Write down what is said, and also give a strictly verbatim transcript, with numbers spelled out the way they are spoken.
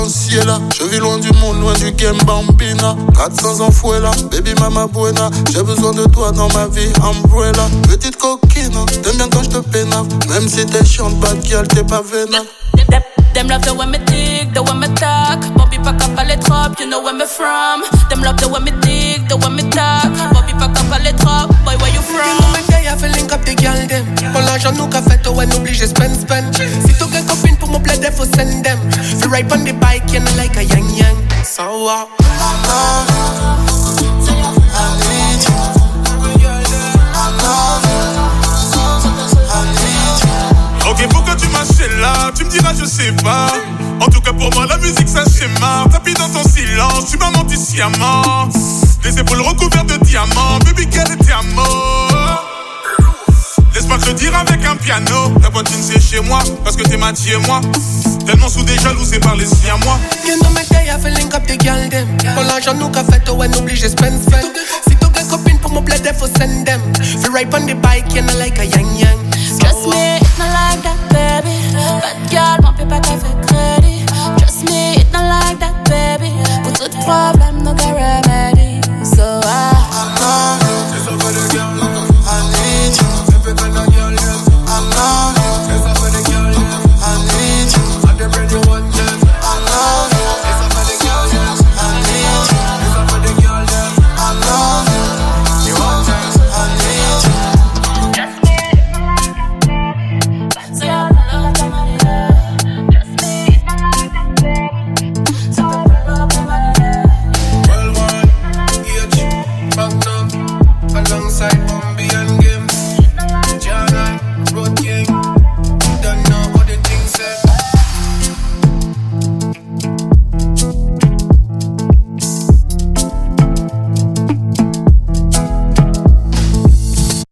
Ciela. Je vis loin du monde, loin du game bambina. quatre cents ans fouet là, baby mama buena. J'ai besoin de toi dans ma vie, umbrella. Petite coquine, t'aimes bien quand je te pénave. Même si t'es chiante, bad girl, t'es pas vénale. Them love the way me dig, the way me talk. Bobby pack up all the trop, you know where me from. Them love the way me dig, the way me talk. Bobby pack up all the trop, boy where you from? You know me day I feel link up the girl them. Pour l'argent nous qu'a fait, oh, nous oblige spend spend. Si tu quelques copines pour me plaider, faut send them. Feel right on the bike, you know like a yang yang. So uh, I love you, I need you. I love you, I need you. Ok, pourquoi tu m'achètes là? Tu me diras, je sais pas. En tout cas, pour moi, la musique, ça schéma. Tapis dans ton silence, tu m'as menti sciemment. Les épaules recouvertes de diamants. Baby, quel était amour? Laisse-moi te le dire avec un piano. Ta poitrine, c'est chez moi. Parce que t'es ma et moi. Tellement soudé, jalousé par les siens, moi. You know me day, I feel link up the girl them. Pour l'argent nous qu'a fait, oh, ouais, n'oblige spend spend. Si t'as quelques copines pour me plaider, faut send them. Feel right on the bike, you know like a yang yang. Trust me, it's not like that, baby. Bad girl, mon papa, t'as fait crédit.